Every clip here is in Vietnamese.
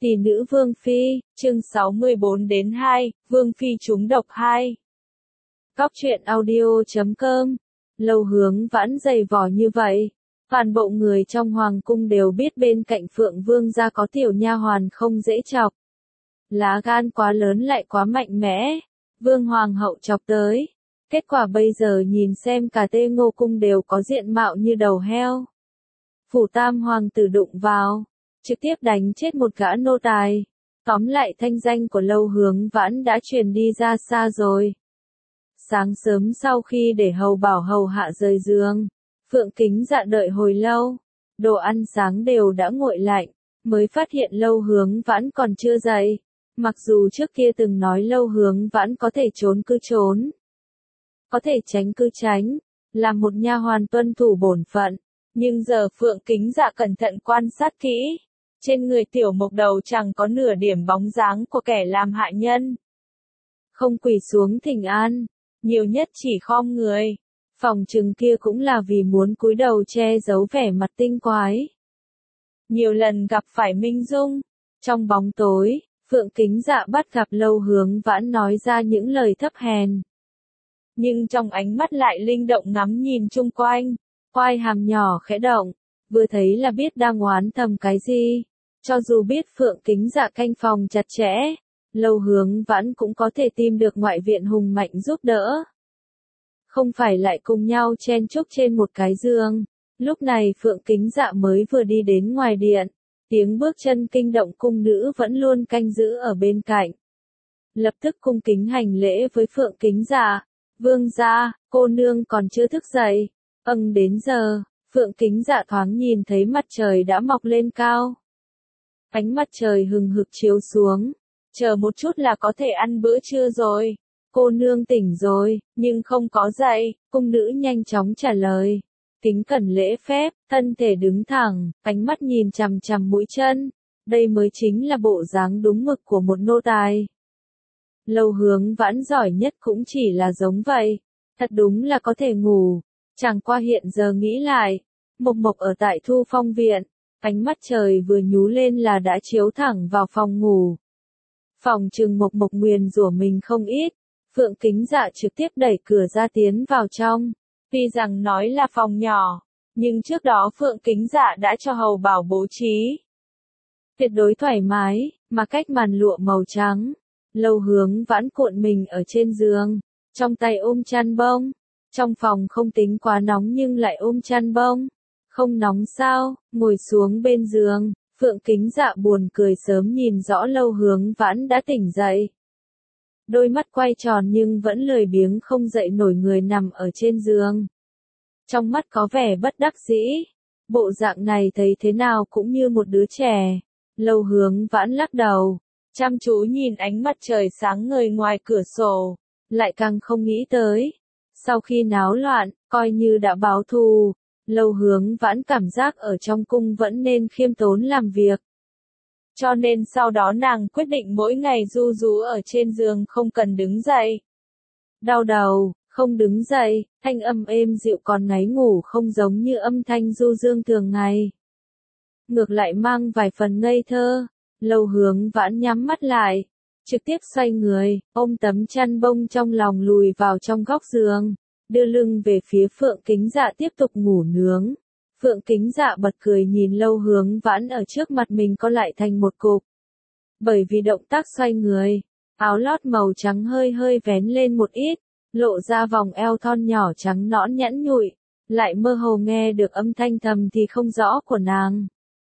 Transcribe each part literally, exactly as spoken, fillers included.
Tỷ nữ Vương Phi, chương sáu mươi bốn đến hai, Vương Phi trúng độc hai. Cóc truyện audio chấm com. Lâu Hướng Vãn dày vò như vậy. Toàn bộ người trong hoàng cung đều biết bên cạnh Phượng Vương gia có tiểu nha hoàn không dễ chọc. Lá gan quá lớn lại quá mạnh mẽ. Vương Hoàng hậu chọc tới. Kết quả bây giờ nhìn xem cả Tê Ngô cung đều có diện mạo như đầu heo. Phủ Tam hoàng tử đụng vào, trực tiếp đánh chết một gã nô tài. Tóm lại thanh danh của Lâu Hướng Vãn đã truyền đi ra xa rồi. Sáng sớm sau khi để hầu bảo hầu hạ rời giường, Phượng Kính Dạ đợi hồi lâu, đồ ăn sáng đều đã nguội lạnh, mới phát hiện Lâu Hướng Vãn còn chưa dậy. Mặc dù trước kia từng nói Lâu Hướng Vãn có thể trốn cứ trốn, có thể tránh cứ tránh, là một nha hoàn tuân thủ bổn phận, nhưng giờ Phượng Kính Dạ cẩn thận quan sát kỹ, trên người tiểu mộc đầu chẳng có nửa điểm bóng dáng của kẻ làm hại nhân. Không quỳ xuống thỉnh an, nhiều nhất chỉ khom người. Phòng trừng kia cũng là vì muốn cúi đầu che giấu vẻ mặt tinh quái. Nhiều lần gặp phải Minh Dung, trong bóng tối, Phượng Kính Dạ bắt gặp Lâu Hướng Vãn nói ra những lời thấp hèn. Nhưng trong ánh mắt lại linh động ngắm nhìn chung quanh, quai hàm nhỏ khẽ động, vừa thấy là biết đang oán thầm cái gì. Cho dù biết Phượng Kính Dạ canh phòng chặt chẽ, Lâu Hướng Vãn cũng có thể tìm được ngoại viện hùng mạnh giúp đỡ. Không phải lại cùng nhau chen chúc trên một cái giường. Lúc này Phượng Kính Dạ mới vừa đi đến ngoài điện, tiếng bước chân kinh động cung nữ vẫn luôn canh giữ ở bên cạnh. Lập tức cung kính hành lễ với Phượng Kính Dạ, vương gia, cô nương còn chưa thức dậy. Âng đến giờ, Phượng Kính Dạ thoáng nhìn thấy mặt trời đã mọc lên cao. Ánh mặt trời hừng hực chiếu xuống, chờ một chút là có thể ăn bữa trưa rồi. Cô nương tỉnh rồi, nhưng không có dậy, cung nữ nhanh chóng trả lời. Kính cẩn lễ phép, thân thể đứng thẳng, ánh mắt nhìn chằm chằm mũi chân. Đây mới chính là bộ dáng đúng mực của một nô tài. Lâu Hướng Vãn giỏi nhất cũng chỉ là giống vậy. Thật đúng là có thể ngủ. Chẳng qua hiện giờ nghĩ lại, Mộc Mộc ở tại Thu Phong viện, ánh mắt trời vừa nhú lên là đã chiếu thẳng vào phòng ngủ. Phòng trừng Mộc Mộc nguyền rủa mình không ít. Phượng Kính Dạ trực tiếp đẩy cửa ra tiến vào trong. Tuy rằng nói là phòng nhỏ, nhưng trước đó Phượng Kính Dạ đã cho hầu bảo bố trí. Tuyệt đối thoải mái, mà cách màn lụa màu trắng. Lâu Hướng Vãn cuộn mình ở trên giường, trong tay ôm chăn bông. Trong phòng không tính quá nóng nhưng lại ôm chăn bông. Không nóng sao, ngồi xuống bên giường, Phượng Kính Dạ buồn cười sớm nhìn rõ Lâu Hướng Vãn đã tỉnh dậy. Đôi mắt quay tròn nhưng vẫn lười biếng không dậy nổi người nằm ở trên giường. Trong mắt có vẻ bất đắc dĩ. Bộ dạng này thấy thế nào cũng như một đứa trẻ. Lâu Hướng Vãn lắc đầu, chăm chú nhìn ánh mặt trời sáng ngời ngoài cửa sổ, lại càng không nghĩ tới. Sau khi náo loạn, coi như đã báo thù, Lâu Hướng Vãn cảm giác ở trong cung vẫn nên khiêm tốn làm việc. Cho nên sau đó nàng quyết định mỗi ngày ru rú ở trên giường không cần đứng dậy. Đau đầu, không đứng dậy, thanh âm êm dịu còn ngáy ngủ không giống như âm thanh du dương thường ngày. Ngược lại mang vài phần ngây thơ. Lâu Hướng Vãn nhắm mắt lại, trực tiếp xoay người, ôm tấm chăn bông trong lòng lùi vào trong góc giường, đưa lưng về phía Phượng Kính Dạ tiếp tục ngủ nướng. Phượng Kính Dạ bật cười nhìn Lâu Hướng Vãn ở trước mặt mình co lại thành một cục. Bởi vì động tác xoay người, áo lót màu trắng hơi hơi vén lên một ít, lộ ra vòng eo thon nhỏ trắng nõn nhẵn nhụi, lại mơ hồ nghe được âm thanh thầm thì không rõ của nàng.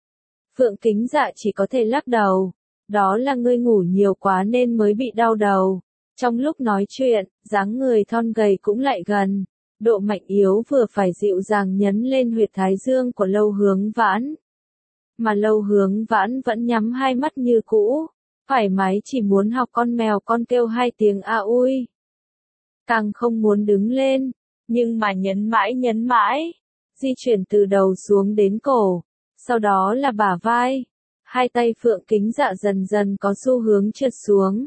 Phượng Kính Dạ chỉ có thể lắc đầu, đó là ngươi ngủ nhiều quá nên mới bị đau đầu. Trong lúc nói chuyện, dáng người thon gầy cũng lại gần. Độ mạnh yếu vừa phải dịu dàng nhấn lên huyệt thái dương của Lâu Hướng Vãn. Mà Lâu Hướng Vãn vẫn nhắm hai mắt như cũ, thoải mái chỉ muốn học con mèo con kêu hai tiếng a ui. Càng không muốn đứng lên, nhưng mà nhấn mãi nhấn mãi, di chuyển từ đầu xuống đến cổ, sau đó là bả vai. Hai tay Phượng Kính Dạ dần dần có xu hướng trượt xuống.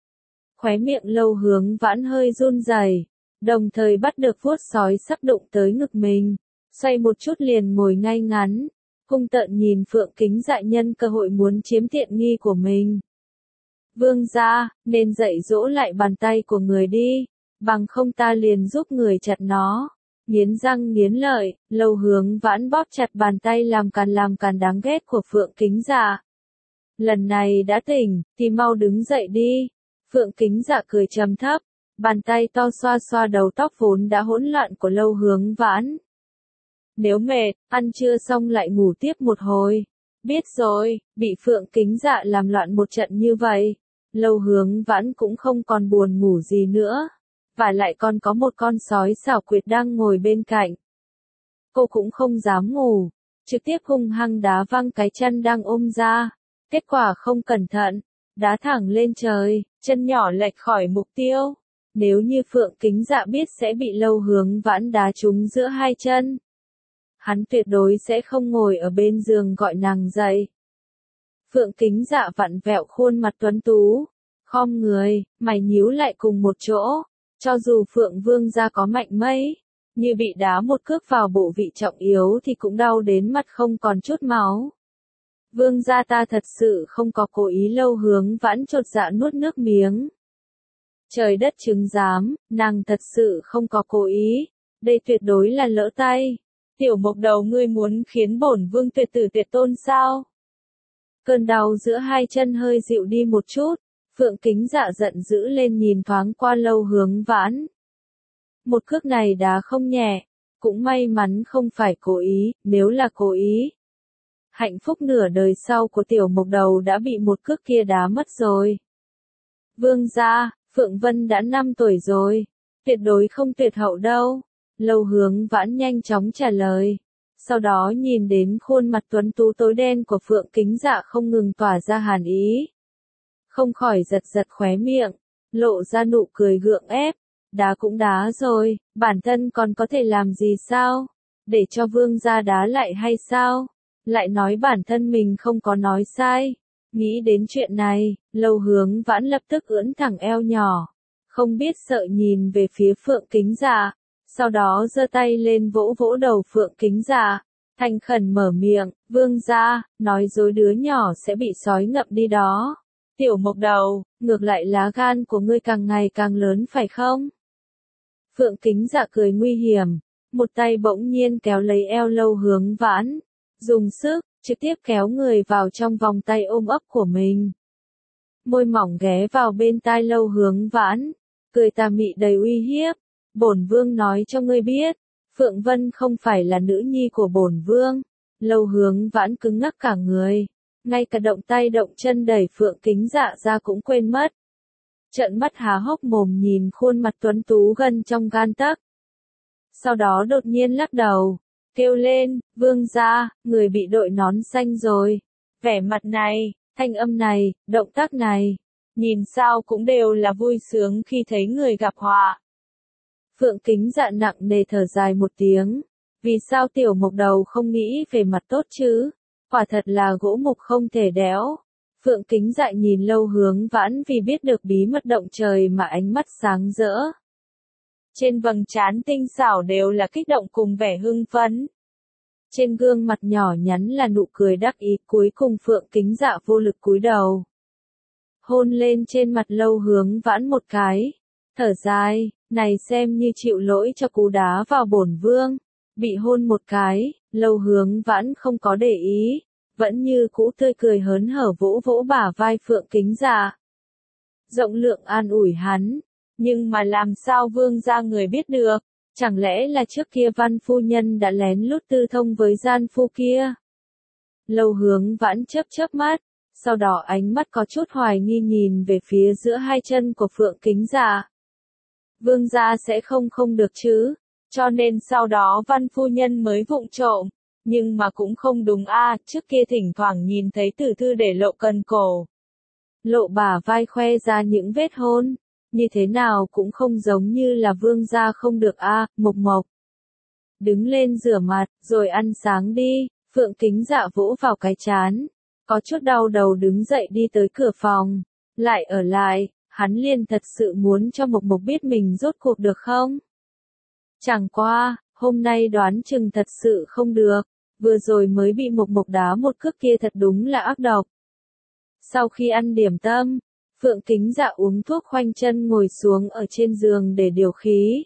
Khóe miệng Lâu Hướng Vãn hơi run rẩy. Đồng thời bắt được vuốt sói sắp đụng tới ngực mình, xoay một chút liền ngồi ngay ngắn, hung tợn nhìn Phượng Kính Dạ nhân cơ hội muốn chiếm tiện nghi của mình. Vương gia, nên dạy dỗ lại bàn tay của người đi, bằng không ta liền giúp người chặt nó. Nghiến răng nghiến lợi, Lâu Hướng Vãn bóp chặt bàn tay làm càn làm càn đáng ghét của Phượng Kính Dạ. Lần này đã tỉnh, thì mau đứng dậy đi. Phượng Kính Dạ cười trầm thấp, bàn tay to xoa xoa đầu tóc vốn đã hỗn loạn của Lâu Hướng Vãn. Nếu mệt, ăn trưa xong lại ngủ tiếp một hồi. Biết rồi, bị Phượng Kính Dạ làm loạn một trận như vậy. Lâu Hướng Vãn cũng không còn buồn ngủ gì nữa. Và lại còn có một con sói xảo quyệt đang ngồi bên cạnh. Cô cũng không dám ngủ, trực tiếp hung hăng đá văng cái chân đang ôm ra. Kết quả không cẩn thận, đá thẳng lên trời, chân nhỏ lệch khỏi mục tiêu. Nếu như Phượng Kính Dạ biết sẽ bị Lâu Hướng Vãn đá trúng giữa hai chân, hắn tuyệt đối sẽ không ngồi ở bên giường gọi nàng dậy. Phượng Kính Dạ vặn vẹo khuôn mặt tuấn tú, khom người, mày nhíu lại cùng một chỗ. Cho dù Phượng Vương gia có mạnh mấy, như bị đá một cước vào bộ vị trọng yếu thì cũng đau đến mặt không còn chút máu. Vương gia ta thật sự không có cố ý. Lâu Hướng Vãn chột dạ nuốt nước miếng. Trời đất chứng giám, nàng thật sự không có cố ý, đây tuyệt đối là lỡ tay. Tiểu Mộc Đầu, ngươi muốn khiến bổn vương tuyệt tử tuyệt tôn sao? Cơn đau giữa hai chân hơi dịu đi một chút. Phượng Kính Dạ giận dữ lên nhìn thoáng qua Lâu Hướng Vãn. Một cước này đá không nhẹ, cũng may mắn không phải cố ý, nếu là cố ý. Hạnh phúc nửa đời sau của Tiểu Mộc Đầu đã bị một cước kia đá mất rồi. Vương gia, Phượng Vân đã năm tuổi rồi, tuyệt đối không tuyệt hậu đâu. Lâu Hướng Vãn nhanh chóng trả lời. Sau đó nhìn đến khuôn mặt tuấn tú tối đen của Phượng Kính Dạ không ngừng tỏa ra hàn ý. Không khỏi giật giật khóe miệng, lộ ra nụ cười gượng ép. Đá cũng đá rồi, bản thân còn có thể làm gì sao? Để cho vương gia đá lại hay sao? Lại nói bản thân mình không có nói sai. Nghĩ đến chuyện này, Lâu Hướng Vãn lập tức ưỡn thẳng eo nhỏ, không biết sợ nhìn về phía Phượng Kính Dạ. Sau đó giơ tay lên vỗ vỗ đầu Phượng Kính Dạ, thành khẩn mở miệng, vương gia, nói dối đứa nhỏ sẽ bị sói ngậm đi đó. Tiểu Mộc Đầu, ngược lại lá gan của ngươi càng ngày càng lớn phải không? Phượng Kính Dạ cười nguy hiểm, một tay bỗng nhiên kéo lấy eo Lâu Hướng Vãn, dùng sức, trực tiếp kéo người vào trong vòng tay ôm ấp của mình. Môi mỏng ghé vào bên tai Lâu Hướng Vãn, cười tà mị đầy uy hiếp. Bổn vương nói cho ngươi biết, Phượng Vân không phải là nữ nhi của bổn vương. Lâu Hướng Vãn cứng ngắc cả người, ngay cả động tay động chân đẩy Phượng Kính Dạ ra cũng quên mất. Trợn mắt há hốc mồm nhìn khuôn mặt tuấn tú gần trong gan tấc. Sau đó đột nhiên lắc đầu, kêu lên, vương gia, người bị đội nón xanh rồi. Vẻ mặt này, thanh âm này, động tác này, nhìn sao cũng đều là vui sướng khi thấy người gặp họa. Phượng Kính Dạ nặng nề thở dài một tiếng. Vì sao Tiểu Mộc Đầu không nghĩ về mặt tốt chứ? Quả thật là gỗ mục không thể đẽo. Phượng Kính Dạ nhìn Lâu Hướng Vãn vì biết được bí mật động trời mà ánh mắt sáng rỡ. Trên vầng trán tinh xảo đều là kích động cùng vẻ hưng phấn. Trên gương mặt nhỏ nhắn là nụ cười đắc ý. Cuối cùng Phượng Kính Dạ vô lực cúi đầu, hôn lên trên mặt Lâu Hướng Vãn một cái, thở dài, này xem như chịu lỗi cho cú đá vào bổn vương. Bị hôn một cái, Lâu Hướng Vãn không có để ý, vẫn như cũ tươi cười hớn hở vỗ vỗ bả vai Phượng Kính Dạ. Rộng lượng an ủi hắn, nhưng mà làm sao vương gia người biết được, chẳng lẽ là trước kia Văn phu nhân đã lén lút tư thông với gian phu kia? Lâu Hướng Vãn chớp chớp mắt, sau đó ánh mắt có chút hoài nghi nhìn về phía giữa hai chân của Phượng Kính Dạ. Vương gia sẽ không không được chứ, cho nên sau đó Văn phu nhân mới vụng trộm, nhưng mà cũng không đúng a, à, trước kia thỉnh thoảng nhìn thấy tử thư để lộ cần cổ, lộ bả vai khoe ra những vết hôn, như thế nào cũng không giống như là vương gia không được a, à, Mộc Mộc. Đứng lên rửa mặt, rồi ăn sáng đi. Phượng Kính Dạ vỗ vào cái trán, có chút đau đầu đứng dậy đi tới cửa phòng, lại ở lại. Hắn liền thật sự muốn cho Mộc Mộc biết mình rốt cuộc được không? Chẳng qua, hôm nay đoán chừng thật sự không được. vừa rồi mới bị Mộc Mộc đá một cước kia thật đúng là ác độc. Sau khi ăn điểm tâm, Phượng Kính Dạ uống thuốc khoanh chân ngồi xuống ở trên giường để điều khí.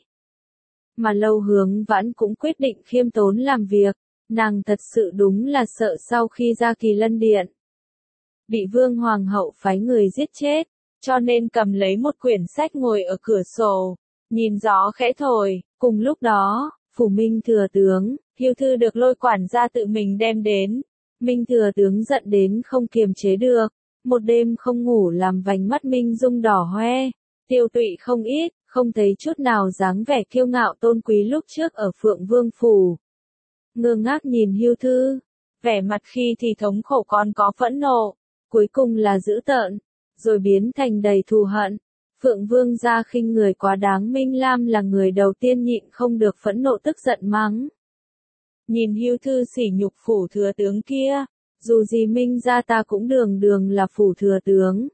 Mà Lâu Hướng Vãn cũng quyết định khiêm tốn làm việc, nàng thật sự đúng là sợ sau khi ra Kỳ Lân Điện bị Vương Hoàng hậu phái người giết chết, cho nên cầm lấy một quyển sách ngồi ở cửa sổ, nhìn gió khẽ thổi. Cùng lúc đó, phủ Minh thừa tướng, Hiêu thư được Lôi quản gia tự mình đem đến. Minh thừa tướng giận đến không kiềm chế được, một đêm không ngủ làm vành mắt Minh Dung đỏ hoe, tiêu tụy không ít, không thấy chút nào dáng vẻ kiêu ngạo tôn quý lúc trước ở Phượng Vương phủ. Ngơ ngác nhìn Hiêu thư, vẻ mặt khi thì thống khổ còn có phẫn nộ, cuối cùng là dữ tợn, rồi biến thành đầy thù hận. Phượng Vương gia khinh người quá đáng, Minh Lam là người đầu tiên nhịn không được phẫn nộ tức giận mắng. Nhìn Hiêu thư sỉ nhục phủ thừa tướng kia, dù gì Minh gia ta cũng đường đường là phủ thừa tướng.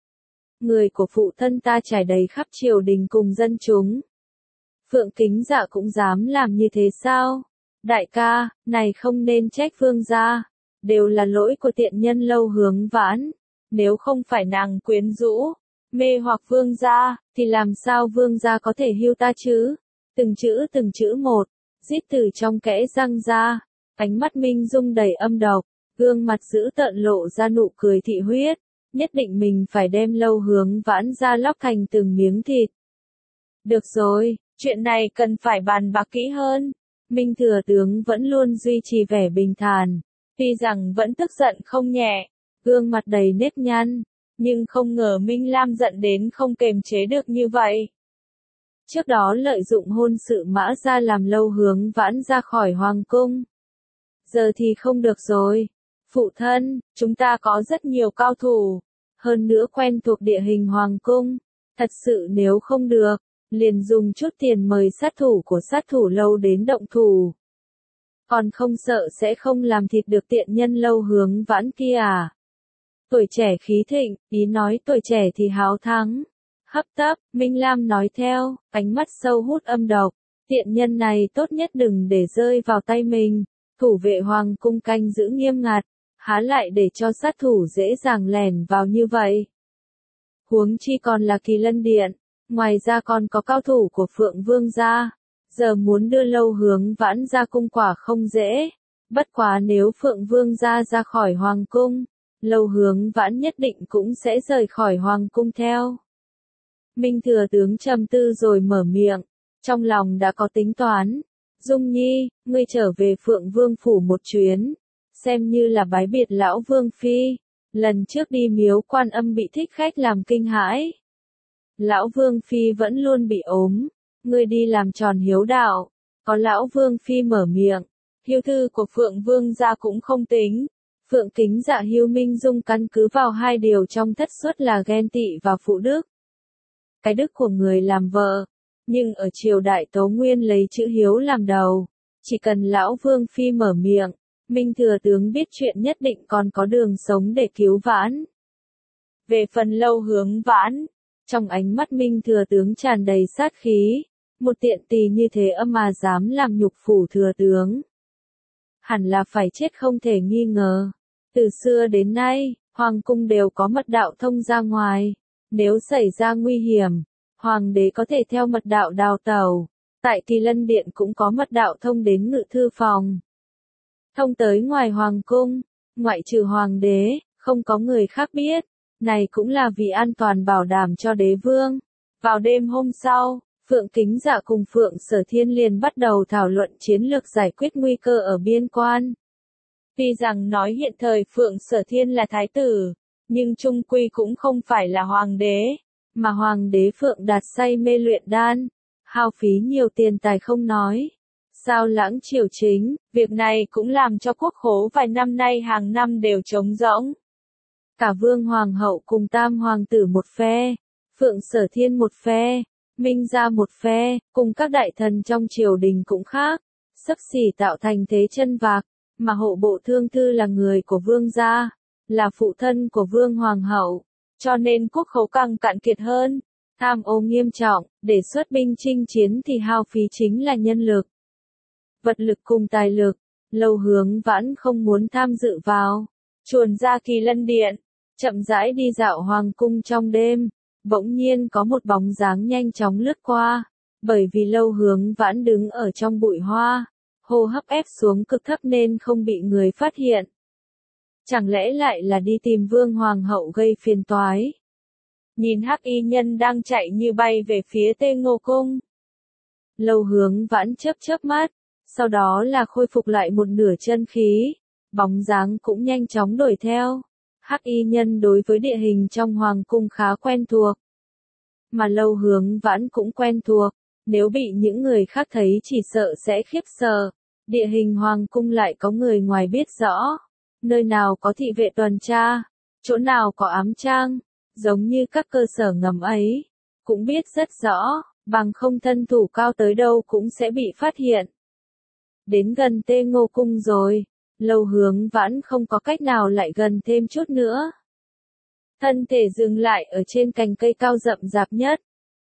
Người của phụ thân ta trải đầy khắp triều đình cùng dân chúng. Phượng Kính Dạ cũng dám làm như thế sao? Đại ca, này không nên trách Vương gia, đều là lỗi của tiện nhân Lâu Hướng Vãn. Nếu không phải nàng quyến rũ, mê hoặc Vương gia, thì làm sao Vương gia có thể hưu ta chứ? Từng chữ từng chữ một, rít từ trong kẽ răng ra, ánh mắt Minh Dung đầy âm độc, gương mặt dữ tợn lộ ra nụ cười thị huyết, nhất định mình phải đem Lâu Hướng Vãn ra lóc thành từng miếng thịt. Được rồi, chuyện này cần phải bàn bạc kỹ hơn. Minh thừa tướng vẫn luôn duy trì vẻ bình thản, tuy rằng vẫn tức giận không nhẹ, gương mặt đầy nếp nhăn, nhưng không ngờ Minh Lam giận đến không kềm chế được như vậy. Trước đó lợi dụng hôn sự Mã gia làm Lâu Hướng Vãn ra khỏi hoàng cung. Giờ thì không được rồi. Phụ thân, chúng ta có rất nhiều cao thủ, hơn nữa quen thuộc địa hình hoàng cung. Thật sự nếu không được, liền dùng chút tiền mời sát thủ của sát thủ Lâu đến động thủ. Còn không sợ sẽ không làm thịt được tiện nhân Lâu Hướng Vãn kia à? Tuổi trẻ khí thịnh, ý nói tuổi trẻ thì háo thắng. Hấp tấp, Minh Lam nói theo, ánh mắt sâu hút âm độc. Tiện nhân này tốt nhất đừng để rơi vào tay mình. Thủ vệ hoàng cung canh giữ nghiêm ngặt, há lại để cho sát thủ dễ dàng lẻn vào như vậy. Huống chi còn là Kỳ Lân Điện, ngoài ra còn có cao thủ của Phượng Vương gia. Giờ muốn đưa Lâu Hướng Vãn ra cung quả không dễ. Bất quá nếu Phượng Vương gia ra khỏi hoàng cung, Lâu Hướng Vãn nhất định cũng sẽ rời khỏi hoàng cung theo. Minh thừa tướng trầm tư rồi mở miệng, trong lòng đã có tính toán. Dung Nhi, ngươi trở về Phượng Vương phủ một chuyến, xem như là bái biệt lão Vương phi. Lần trước đi miếu Quan Âm bị thích khách làm kinh hãi. Lão Vương phi vẫn luôn bị ốm, ngươi đi làm tròn hiếu đạo. Có lão Vương phi mở miệng, hiêu thư của Phượng Vương gia cũng không tính. Phượng Kính Dạ Hiêu Minh Dung căn cứ vào hai điều trong thất xuất là ghen tị và phụ đức. Cái đức của người làm vợ, nhưng ở triều đại Tố Nguyên lấy chữ hiếu làm đầu, chỉ cần lão Vương phi mở miệng, Minh thừa tướng biết chuyện nhất định còn có đường sống để cứu vãn. Về phần Lâu Hướng Vãn, trong ánh mắt Minh thừa tướng tràn đầy sát khí, một tiện tỳ như thế âm mà dám làm nhục phủ thừa tướng. Hẳn là phải chết không thể nghi ngờ. Từ xưa đến nay, hoàng cung đều có mật đạo thông ra ngoài. Nếu xảy ra nguy hiểm, hoàng đế có thể theo mật đạo đào tẩu. Tại Kỳ Lân Điện cũng có mật đạo thông đến ngự thư phòng. Thông tới ngoài hoàng cung, ngoại trừ hoàng đế, không có người khác biết. Này cũng là vì an toàn bảo đảm cho đế vương. Vào đêm hôm sau, Phượng Kính Dạ cùng Phượng Sở Thiên liền bắt đầu thảo luận chiến lược giải quyết nguy cơ ở biên quan. Tuy rằng nói hiện thời Phượng Sở Thiên là thái tử, nhưng chung quy cũng không phải là hoàng đế, mà hoàng đế Phượng Đạt say mê luyện đan, hao phí nhiều tiền tài không nói. Sao lãng triều chính, việc này cũng làm cho quốc khố vài năm nay hàng năm đều trống rỗng. Cả Vương Hoàng hậu cùng Tam Hoàng tử một phe, Phượng Sở Thiên một phe, Minh gia một phe, cùng các đại thần trong triều đình cũng khác, xấp xỉ tạo thành thế chân vạc, mà hộ bộ thương thư là người của Vương gia, là phụ thân của Vương Hoàng hậu, cho nên quốc khố càng cạn kiệt hơn, tham ô nghiêm trọng, để xuất binh chinh chiến thì hao phí chính là nhân lực, vật lực cùng tài lực, Lâu Hướng Vãn không muốn tham dự vào, chuồn ra Kỳ Lân Điện, chậm rãi đi dạo hoàng cung trong đêm, bỗng nhiên có một bóng dáng nhanh chóng lướt qua, bởi vì Lâu Hướng Vãn đứng ở trong bụi hoa, hô hấp ép xuống cực thấp nên không bị người phát hiện. Chẳng lẽ lại là đi tìm Vương Hoàng hậu gây phiền toái? Nhìn Hắc Y Nhân đang chạy như bay về phía Tê Ngô Cung. Lâu Hướng Vãn chớp chớp mắt, sau đó là khôi phục lại một nửa chân khí, bóng dáng cũng nhanh chóng đuổi theo. Hắc Y Nhân đối với địa hình trong hoàng cung khá quen thuộc, mà Lâu Hướng Vãn cũng quen thuộc, nếu bị những người khác thấy chỉ sợ sẽ khiếp sợ. Địa hình hoàng cung lại có người ngoài biết rõ, nơi nào có thị vệ tuần tra, chỗ nào có ám trang, giống như các cơ sở ngầm ấy, cũng biết rất rõ, bằng không thân thủ cao tới đâu cũng sẽ bị phát hiện. Đến gần Tê Ngô Cung rồi, Lâu Hướng Vãn không có cách nào lại gần thêm chút nữa. Thân thể dừng lại ở trên cành cây cao rậm rạp nhất.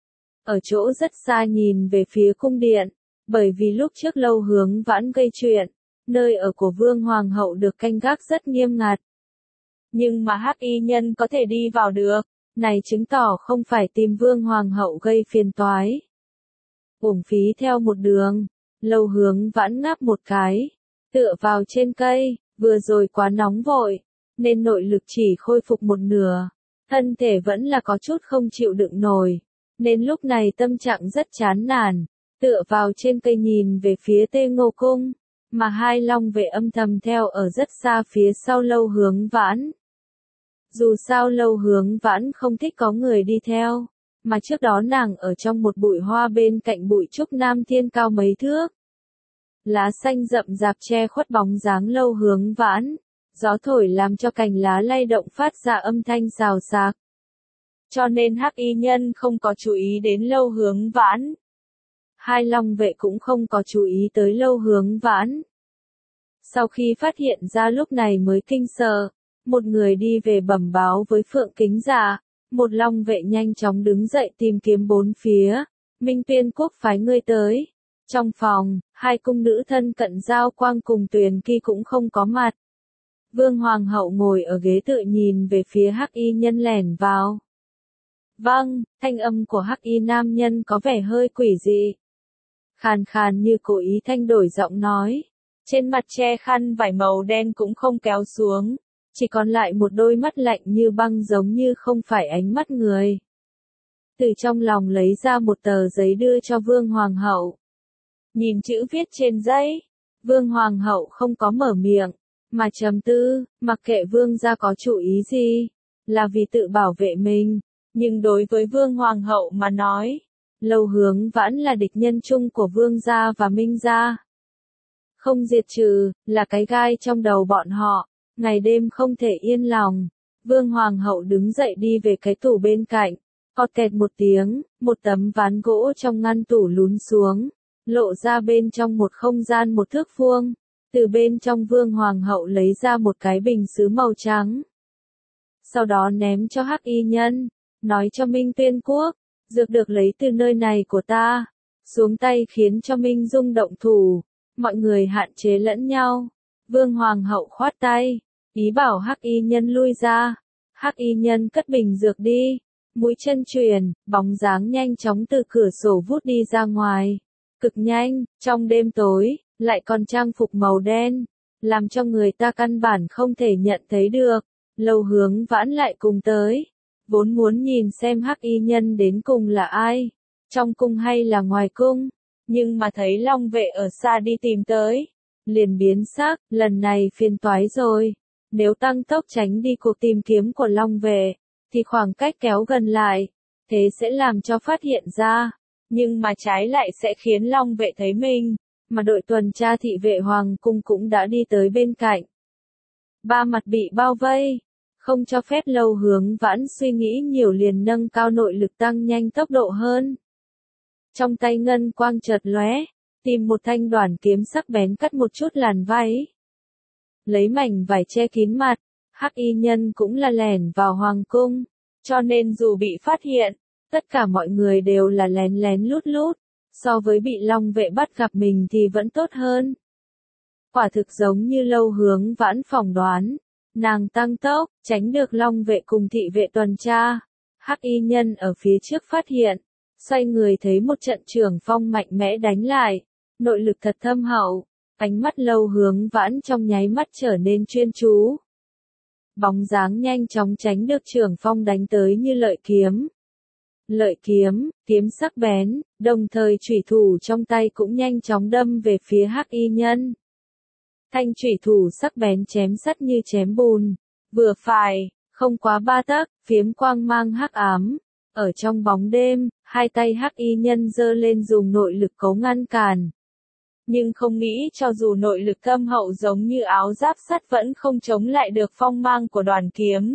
Ở chỗ rất xa nhìn về phía cung điện, bởi vì lúc trước Lâu Hướng Vãn gây chuyện, nơi ở của Vương Hoàng hậu được canh gác rất nghiêm ngặt. Nhưng mà Hắc Y Nhân có thể đi vào được, này chứng tỏ không phải tìm Vương Hoàng hậu gây phiền toái. Uổng phí theo một đường, Lâu Hướng Vãn ngáp một cái, tựa vào trên cây, vừa rồi quá nóng vội, nên nội lực chỉ khôi phục một nửa, thân thể vẫn là có chút không chịu đựng nổi, nên lúc này tâm trạng rất chán nản, tựa vào trên cây nhìn về phía Tê Ngô Cung, mà hai long vệ âm thầm theo ở rất xa phía sau Lâu Hướng Vãn. Dù sao Lâu Hướng Vãn không thích có người đi theo, mà trước đó nàng ở trong một bụi hoa bên cạnh bụi trúc Nam Thiên cao mấy thước. Lá xanh rậm rạp che khuất bóng dáng Lâu Hướng Vãn, gió thổi làm cho cành lá lay động phát ra âm thanh xào xạc. Cho nên Hắc Y Nhân không có chú ý đến Lâu Hướng Vãn. Hai long vệ cũng không có chú ý tới Lâu Hướng Vãn. Sau khi phát hiện ra lúc này mới kinh sợ, một người đi về bẩm báo với Phượng Kính Dạ, một long vệ nhanh chóng đứng dậy tìm kiếm bốn phía, Minh Tuyên Quốc phái ngươi tới. Trong phòng, hai cung nữ thân cận Giao Quang cùng Tuyền Kỳ cũng không có mặt. Vương Hoàng hậu ngồi ở ghế tự nhìn về phía Hắc Y Nhân lẻn vào. Vâng, thanh âm của Hắc Y nam nhân có vẻ hơi quỷ dị. Khàn khàn như cố ý thanh đổi giọng nói. Trên mặt che khăn vải màu đen cũng không kéo xuống, chỉ còn lại một đôi mắt lạnh như băng giống như không phải ánh mắt người. Từ trong lòng lấy ra một tờ giấy đưa cho Vương Hoàng hậu. Nhìn chữ viết trên giấy, Vương Hoàng hậu không có mở miệng, mà trầm tư, mặc kệ Vương gia có chủ ý gì, là vì tự bảo vệ mình, nhưng đối với Vương Hoàng hậu mà nói, Lâu Hướng Vãn là địch nhân chung của Vương gia và Minh gia. Không diệt trừ, là cái gai trong đầu bọn họ, ngày đêm không thể yên lòng. Vương Hoàng hậu đứng dậy đi về cái tủ bên cạnh, cọt kẹt một tiếng, một tấm ván gỗ trong ngăn tủ lún xuống, lộ ra bên trong một không gian một thước vuông. Từ bên trong Vương Hoàng hậu lấy ra một cái bình sứ màu trắng. Sau đó ném cho Hắc Y Nhân, nói cho Minh Tuyên Quốc, dược được lấy từ nơi này của ta, xuống tay khiến cho Minh Dung động thủ, mọi người hạn chế lẫn nhau. Vương Hoàng hậu khoát tay, ý bảo Hắc Y Nhân lui ra. Hắc Y Nhân cất bình dược đi, mũi chân truyền, bóng dáng nhanh chóng từ cửa sổ vút đi ra ngoài. Cực nhanh, trong đêm tối, lại còn trang phục màu đen, làm cho người ta căn bản không thể nhận thấy được. Lâu Hướng Vãn lại cùng tới, vốn muốn nhìn xem Hắc Y Nhân đến cùng là ai, trong cung hay là ngoài cung, nhưng mà thấy long vệ ở xa đi tìm tới, liền biến sắc, lần này phiền toái rồi. Nếu tăng tốc tránh đi cuộc tìm kiếm của long vệ, thì khoảng cách kéo gần lại, thế sẽ làm cho phát hiện ra, nhưng mà trái lại sẽ khiến long vệ thấy mình, mà đội tuần tra thị vệ hoàng cung cũng đã đi tới bên cạnh. Ba mặt bị bao vây, không cho phép Lâu Hướng Vãn suy nghĩ nhiều, liền nâng cao nội lực tăng nhanh tốc độ hơn. Trong tay ngân quang chợt lóe, tìm một thanh đoản kiếm sắc bén cắt một chút làn váy. Lấy mảnh vải che kín mặt, Hắc Y Nhân cũng là lẻn vào hoàng cung, cho nên dù bị phát hiện, tất cả mọi người đều là lén lén lút lút, so với bị long vệ bắt gặp mình thì vẫn tốt hơn. Quả thực giống như Lâu Hướng Vãn phỏng đoán. Nàng tăng tốc, tránh được Long vệ cùng thị vệ tuần tra. Hắc y nhân ở phía trước phát hiện, xoay người thấy một trận trường phong mạnh mẽ đánh lại, nội lực thật thâm hậu, ánh mắt Lâu Hướng Vãn trong nháy mắt trở nên chuyên chú. Bóng dáng nhanh chóng tránh được trường phong đánh tới như lợi kiếm. Lợi kiếm, kiếm sắc bén, đồng thời chủy thủ trong tay cũng nhanh chóng đâm về phía Hắc y nhân. Thanh chủy thủ sắc bén chém sắt như chém bùn, vừa phải, không quá ba tấc, phiếm quang mang hắc ám. Ở trong bóng đêm, hai tay Hắc y nhân giơ lên dùng nội lực cấu ngăn cản. Nhưng không nghĩ cho dù nội lực thâm hậu giống như áo giáp sắt vẫn không chống lại được phong mang của đoàn kiếm.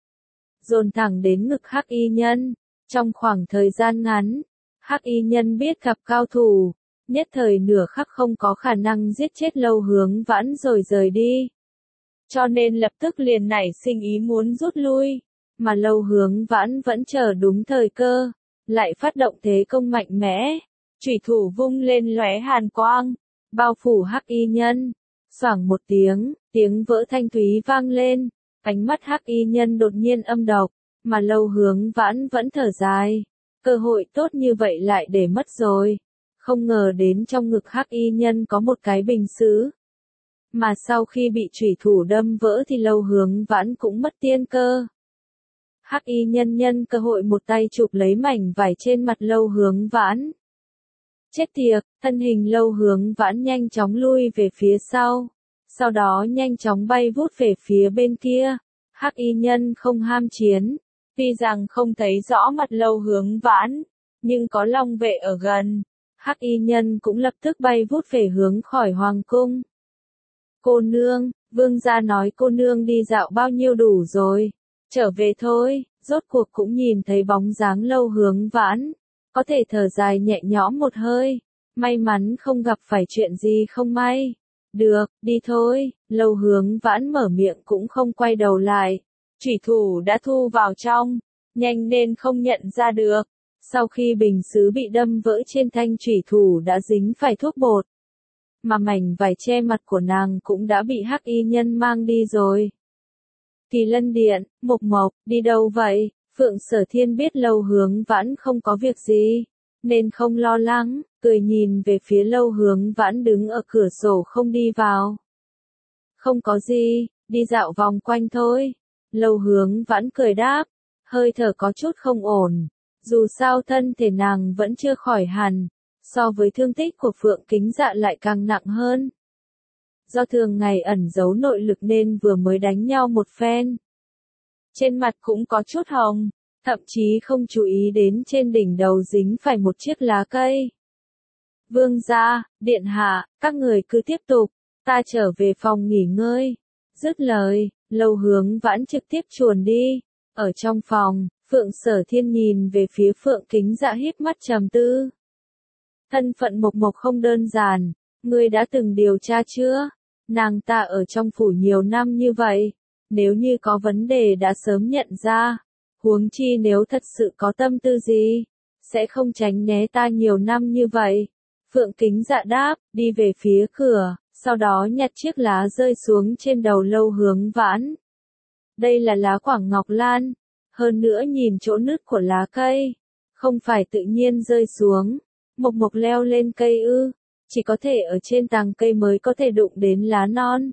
Dồn thẳng đến ngực Hắc y nhân. Trong khoảng thời gian ngắn, Hắc y nhân biết gặp cao thủ, nhất thời nửa khắc không có khả năng giết chết Lâu Hướng Vãn rồi rời đi. Cho nên lập tức liền nảy sinh ý muốn rút lui, mà Lâu Hướng Vãn vẫn chờ đúng thời cơ, lại phát động thế công mạnh mẽ, chủy thủ vung lên lóe hàn quang, bao phủ Hắc y nhân. Xoảng một tiếng, tiếng vỡ thanh thúy vang lên, ánh mắt Hắc y nhân đột nhiên âm độc, mà Lâu Hướng Vãn vẫn thở dài, cơ hội tốt như vậy lại để mất rồi. Không ngờ đến trong ngực Hắc y nhân có một cái bình sứ. Mà sau khi bị chủy thủ đâm vỡ thì Lâu Hướng Vãn cũng mất tiên cơ. Hắc y nhân nhân cơ hội một tay chụp lấy mảnh vải trên mặt Lâu Hướng Vãn. Chết tiệt, thân hình Lâu Hướng Vãn nhanh chóng lui về phía sau, sau đó nhanh chóng bay vút về phía bên kia. Hắc y nhân không ham chiến, tuy rằng không thấy rõ mặt Lâu Hướng Vãn, nhưng có Long vệ ở gần, Hắc y nhân cũng lập tức bay vút về hướng khỏi hoàng cung. Cô nương, vương gia nói cô nương đi dạo bao nhiêu đủ rồi, trở về thôi. Rốt cuộc cũng nhìn thấy bóng dáng Lâu Hướng Vãn, có thể thở dài nhẹ nhõm một hơi, may mắn không gặp phải chuyện gì không may. Được, đi thôi. Lâu Hướng Vãn mở miệng cũng không quay đầu lại, chủy thủ đã thu vào trong, nhanh nên không nhận ra được. Sau khi bình sứ bị đâm vỡ trên thanh chủy thủ đã dính phải thuốc bột, mà mảnh vải che mặt của nàng cũng đã bị Hắc y nhân mang đi rồi. Kỳ Lân Điện, Mộc Mộc, đi đâu vậy? Phượng Sở Thiên biết Lâu Hướng Vãn không có việc gì, nên không lo lắng, cười nhìn về phía Lâu Hướng Vãn đứng ở cửa sổ không đi vào. Không có gì, đi dạo vòng quanh thôi. Lâu Hướng Vãn cười đáp, hơi thở có chút không ổn, dù sao thân thể nàng vẫn chưa khỏi hẳn, so với thương tích của Phượng Kính Dạ lại càng nặng hơn. Do thường ngày ẩn giấu nội lực nên vừa mới đánh nhau một phen. Trên mặt cũng có chút hồng, thậm chí không chú ý đến trên đỉnh đầu dính phải một chiếc lá cây. Vương gia, điện hạ, các người cứ tiếp tục, ta trở về phòng nghỉ ngơi. Dứt lời, Lâu Hướng Vãn trực tiếp chuồn đi. Ở trong phòng, Phượng Sở Thiên nhìn về phía Phượng Kính Dạ híp mắt trầm tư. Thân phận Mộc Mộc không đơn giản, ngươi đã từng điều tra chưa? Nàng ta ở trong phủ nhiều năm như vậy, nếu như có vấn đề đã sớm nhận ra, huống chi nếu thật sự có tâm tư gì, sẽ không tránh né ta nhiều năm như vậy. Phượng Kính Dạ đáp, đi về phía cửa, sau đó nhặt chiếc lá rơi xuống trên đầu Lâu Hướng Vãn. Đây là lá Quảng Ngọc Lan, hơn nữa nhìn chỗ nứt của lá cây, không phải tự nhiên rơi xuống, Mộc Mộc leo lên cây ư, chỉ có thể ở trên tàng cây mới có thể đụng đến lá non.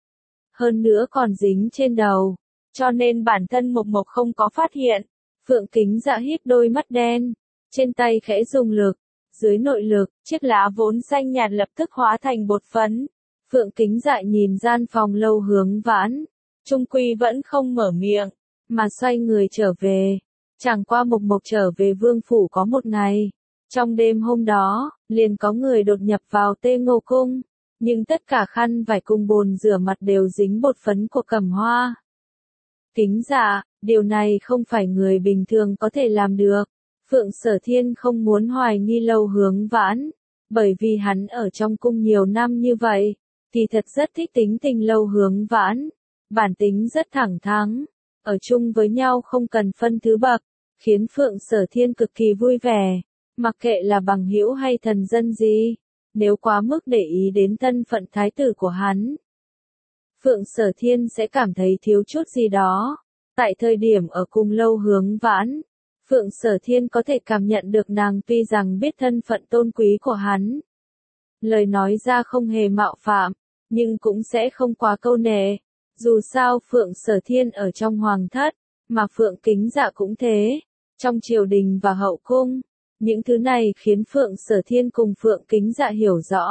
Hơn nữa còn dính trên đầu, cho nên bản thân Mộc Mộc không có phát hiện. Phượng Kính Dạ híp đôi mắt đen, trên tay khẽ dùng lực, dưới nội lực, chiếc lá vốn xanh nhạt lập tức hóa thành bột phấn. Phượng Kính Dạ nhìn gian phòng Lâu Hướng Vãn, trung quy vẫn không mở miệng, mà xoay người trở về. Chẳng qua Mộc Mộc trở về vương phủ có một ngày. Trong đêm hôm đó, liền có người đột nhập vào Tê Ngô Cung, nhưng tất cả khăn vải cùng bồn rửa mặt đều dính bột phấn của Cẩm Hoa. Kính Dạ, điều này không phải người bình thường có thể làm được. Phượng Sở Thiên không muốn hoài nghi Lâu Hướng Vãn, bởi vì hắn ở trong cung nhiều năm như vậy, thì thật rất thích tính tình Lâu Hướng Vãn, bản tính rất thẳng thắn, ở chung với nhau không cần phân thứ bậc, khiến Phượng Sở Thiên cực kỳ vui vẻ, mặc kệ là bằng hữu hay thần dân gì, nếu quá mức để ý đến thân phận thái tử của hắn. Phượng Sở Thiên sẽ cảm thấy thiếu chút gì đó. Tại thời điểm ở cùng Lâu Hướng Vãn, Phượng Sở Thiên có thể cảm nhận được nàng tuy rằng biết thân phận tôn quý của hắn. Lời nói ra không hề mạo phạm, nhưng cũng sẽ không quá câu nệ. Dù sao Phượng Sở Thiên ở trong hoàng thất, mà Phượng Kính Dạ cũng thế, trong triều đình và hậu cung. Những thứ này khiến Phượng Sở Thiên cùng Phượng Kính Dạ hiểu rõ.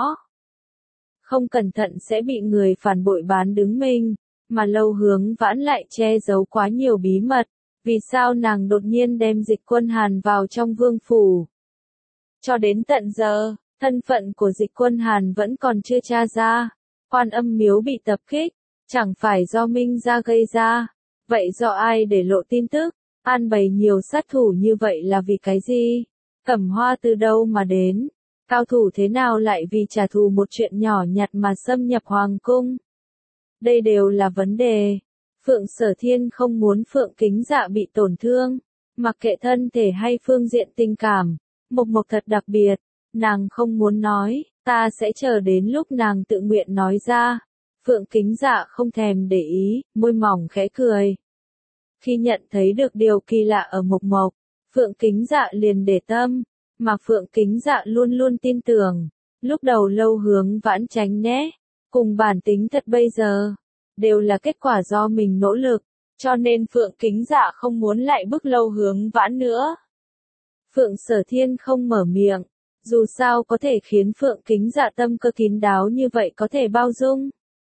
Không cẩn thận sẽ bị người phản bội bán đứng mình, mà Lâu Hướng Vãn lại che giấu quá nhiều bí mật. Vì sao nàng đột nhiên đem Dịch Quân Hàn vào trong vương phủ? Cho đến tận giờ, thân phận của Dịch Quân Hàn vẫn còn chưa tra ra. Quan Âm Miếu bị tập kích, chẳng phải do Minh gia gây ra. Vậy do ai để lộ tin tức? An bày nhiều sát thủ như vậy là vì cái gì? Cẩm Hoa từ đâu mà đến? Cao thủ thế nào lại vì trả thù một chuyện nhỏ nhặt mà xâm nhập hoàng cung? Đây đều là vấn đề. Phượng Sở Thiên không muốn Phượng Kính Dạ bị tổn thương, mặc kệ thân thể hay phương diện tình cảm. Mộc Mộc thật đặc biệt, nàng không muốn nói, ta sẽ chờ đến lúc nàng tự nguyện nói ra. Phượng Kính Dạ không thèm để ý, môi mỏng khẽ cười. Khi nhận thấy được điều kỳ lạ ở Mộc Mộc, Phượng Kính Dạ liền để tâm, mà Phượng Kính Dạ luôn luôn tin tưởng. Lúc đầu Lâu Hướng Vãn tránh né, cùng bản tính thật bây giờ, đều là kết quả do mình nỗ lực, cho nên Phượng Kính Dạ không muốn lại bức Lâu Hướng Vãn nữa. Phượng Sở Thiên không mở miệng, dù sao có thể khiến Phượng Kính Dạ tâm cơ kín đáo như vậy có thể bao dung.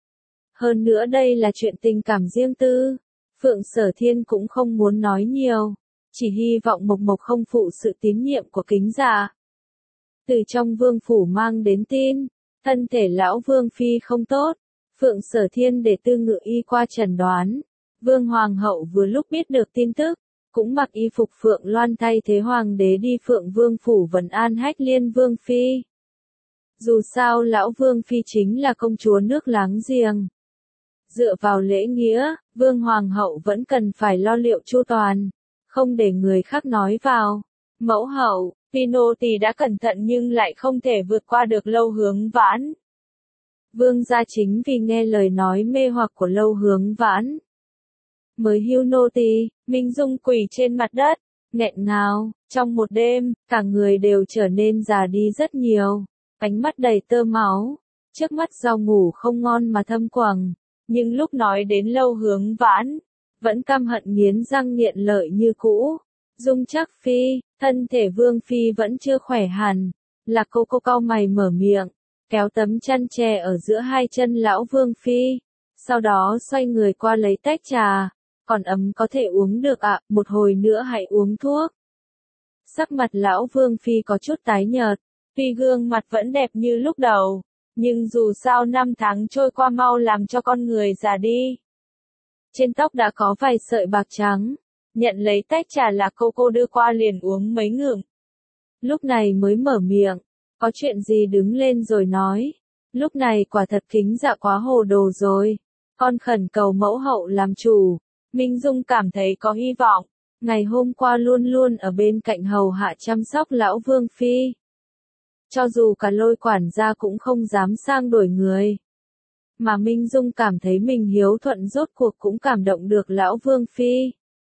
Hơn nữa đây là chuyện tình cảm riêng tư, Phượng Sở Thiên cũng không muốn nói nhiều, chỉ hy vọng Mộc Mộc không phụ sự tín nhiệm của Kính Dạ. Từ trong vương phủ mang đến tin, thân thể lão vương phi không tốt, Phượng Sở Thiên để Tư Ngự Y qua chẩn đoán. Vương Hoàng hậu vừa lúc biết được tin tức, cũng mặc y phục Phượng Loan thay thế hoàng đế đi Phượng Vương phủ vấn an Hách Liên Vương phi. Dù sao lão Vương phi chính là công chúa nước láng giềng. Dựa vào lễ nghĩa, Vương Hoàng hậu vẫn cần phải lo liệu chu toàn, không để người khác nói vào. Mẫu hậu, tuy nô tỳ đã cẩn thận nhưng lại không thể vượt qua được Lâu Hướng Vãn. Vương gia chính vì nghe lời nói mê hoặc của Lâu Hướng Vãn mới hưu nô tỳ. Minh Dung quỳ trên mặt đất, nghẹn ngào, trong một đêm, cả người đều trở nên già đi rất nhiều, ánh mắt đầy tơ máu, trước mắt do ngủ không ngon mà thâm quầng, nhưng lúc nói đến Lâu Hướng Vãn, vẫn căm hận nghiến răng nghiện lợi như cũ. Dung Trác phi, thân thể Vương phi vẫn chưa khỏe hẳn, Lạc Cô cô cau mày mở miệng, kéo tấm chăn che ở giữa hai chân lão Vương phi, sau đó xoay người qua lấy tách trà. Còn ấm có thể uống được ạ, à, một hồi nữa hãy uống thuốc. Sắc mặt lão Vương phi có chút tái nhợt, tuy gương mặt vẫn đẹp như lúc đầu, nhưng dù sao năm tháng trôi qua mau làm cho con người già đi. Trên tóc đã có vài sợi bạc trắng, nhận lấy tách trà là cô cô đưa qua liền uống mấy ngụm. Lúc này mới mở miệng, có chuyện gì đứng lên rồi nói. Lúc này quả thật Kính Dạ quá hồ đồ rồi, con khẩn cầu mẫu hậu làm chủ. Minh Dung cảm thấy có hy vọng, ngày hôm qua luôn luôn ở bên cạnh hầu hạ chăm sóc lão Vương phi. Cho dù cả Lôi quản gia cũng không dám sang đổi người. Mà Minh Dung cảm thấy mình hiếu thuận rốt cuộc cũng cảm động được lão Vương phi.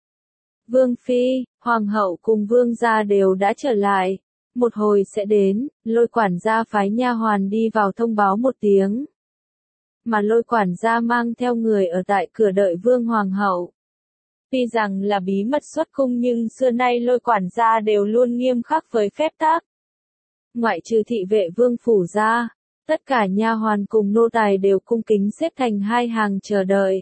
Vương phi, hoàng hậu cùng vương gia đều đã trở lại, một hồi sẽ đến. Lôi quản gia phái nha hoàn đi vào thông báo một tiếng. Mà Lôi quản gia mang theo người ở tại cửa đợi vương hoàng hậu. Tuy rằng là bí mật xuất cung nhưng xưa nay Lôi quản gia đều luôn nghiêm khắc với phép tắc. Ngoại trừ thị vệ vương phủ ra, tất cả nha hoàn cùng nô tài đều cung kính xếp thành hai hàng chờ đợi.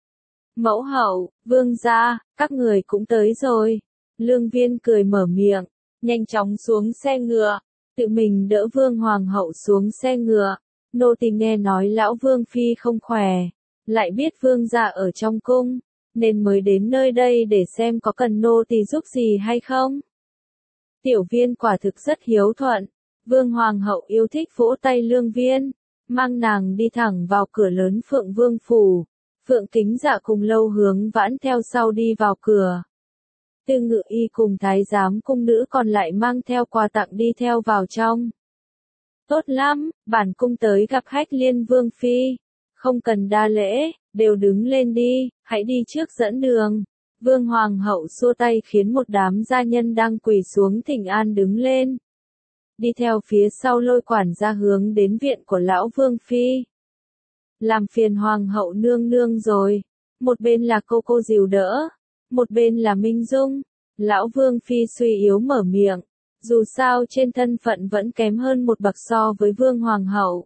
Mẫu hậu, vương gia, các người cũng tới rồi. Lương Viên cười mở miệng, nhanh chóng xuống xe ngựa, tự mình đỡ vương hoàng hậu xuống xe ngựa. Nô tỳ nghe nói lão Vương phi không khỏe, lại biết vương gia ở trong cung, nên mới đến nơi đây để xem có cần nô tỳ giúp gì hay không. Tiểu Viên quả thực rất hiếu thuận, Vương Hoàng hậu yêu thích vỗ tay Lương Viên, mang nàng đi thẳng vào cửa lớn Phượng Vương phủ. Phượng Kính Dạ cùng Lâu Hướng Vãn theo sau đi vào cửa. Tư Ngự Y cùng thái giám cung nữ còn lại mang theo quà tặng đi theo vào trong. Tốt lắm, bản cung tới gặp khách Liên Vương Phi. Không cần đa lễ, đều đứng lên đi, hãy đi trước dẫn đường. Vương Hoàng hậu xua tay khiến một đám gia nhân đang quỳ xuống thỉnh an đứng lên. Đi theo phía sau Lôi quản gia hướng đến viện của lão Vương Phi. Làm phiền Hoàng hậu nương nương rồi. Một bên là cô cô dìu đỡ, một bên là Minh Dung. Lão Vương Phi suy yếu mở miệng. Dù sao trên thân phận vẫn kém hơn một bậc so với Vương Hoàng hậu.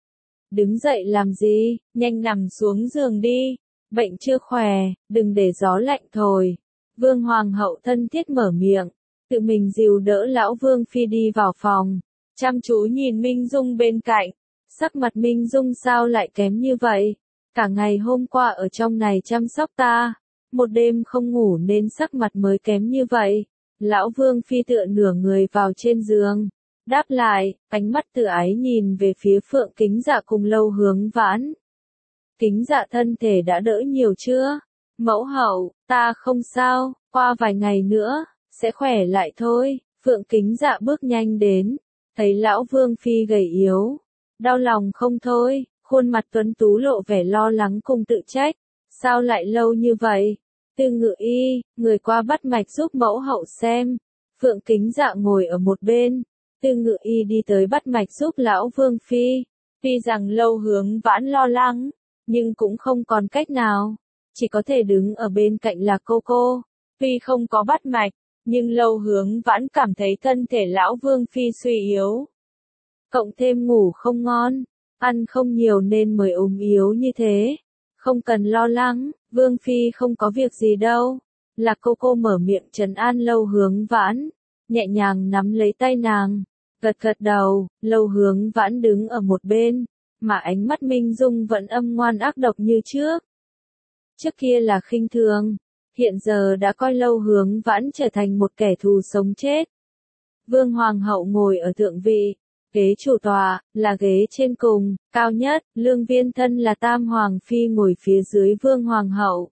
Đứng dậy làm gì, nhanh nằm xuống giường đi. Bệnh chưa khỏe, đừng để gió lạnh thổi. Vương Hoàng hậu thân thiết mở miệng, tự mình dìu đỡ lão Vương Phi đi vào phòng. Chăm chú nhìn Minh Dung bên cạnh. Sắc mặt Minh Dung sao lại kém như vậy? Cả ngày hôm qua ở trong này chăm sóc ta. Một đêm không ngủ nên sắc mặt mới kém như vậy. Lão Vương Phi tựa nửa người vào trên giường. Đáp lại, ánh mắt tự ái nhìn về phía Phượng Kính Dạ cùng Lâu Hướng Vãn. Kính Dạ thân thể đã đỡ nhiều chưa? Mẫu hậu, ta không sao, qua vài ngày nữa, sẽ khỏe lại thôi. Phượng Kính Dạ bước nhanh đến, thấy lão Vương Phi gầy yếu. Đau lòng không thôi, khuôn mặt tuấn tú lộ vẻ lo lắng cùng tự trách. Sao lại lâu như vậy? Tư Ngự Y, người qua bắt mạch giúp mẫu hậu xem. Phượng Kính Dạ ngồi ở một bên. Tư Ngự Y đi tới bắt mạch giúp lão Vương Phi. Tuy rằng Lâu Hướng Vãn lo lắng, nhưng cũng không còn cách nào. Chỉ có thể đứng ở bên cạnh là cô cô. Tuy không có bắt mạch, nhưng Lâu Hướng Vãn cảm thấy thân thể lão Vương Phi suy yếu. Cộng thêm ngủ không ngon, ăn không nhiều nên mới ốm yếu như thế. Không cần lo lắng, Vương Phi không có việc gì đâu. Là cô cô mở miệng trấn an Lâu Hướng Vãn, nhẹ nhàng nắm lấy tay nàng, gật gật đầu. Lâu Hướng Vãn đứng ở một bên, mà ánh mắt Minh Dung vẫn âm ngoan ác độc như trước. Trước kia là khinh thường, hiện giờ đã coi Lâu Hướng Vãn trở thành một kẻ thù sống chết. Vương Hoàng hậu ngồi ở thượng vị. Ghế chủ tọa, là ghế trên cùng, cao nhất. Lương Viên Thân là Tam Hoàng Phi ngồi phía dưới Vương Hoàng hậu.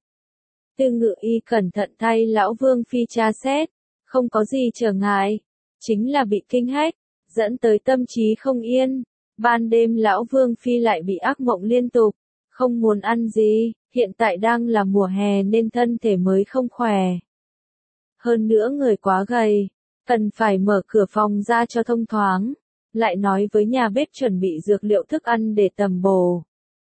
Tư Ngự Y cẩn thận thay lão Vương Phi tra xét, không có gì trở ngại, chính là bị kinh hách, dẫn tới tâm trí không yên. Ban đêm lão Vương Phi lại bị ác mộng liên tục, không muốn ăn gì, hiện tại đang là mùa hè nên thân thể mới không khỏe. Hơn nữa người quá gầy, cần phải mở cửa phòng ra cho thông thoáng. Lại nói với nhà bếp chuẩn bị dược liệu thức ăn để tầm bổ.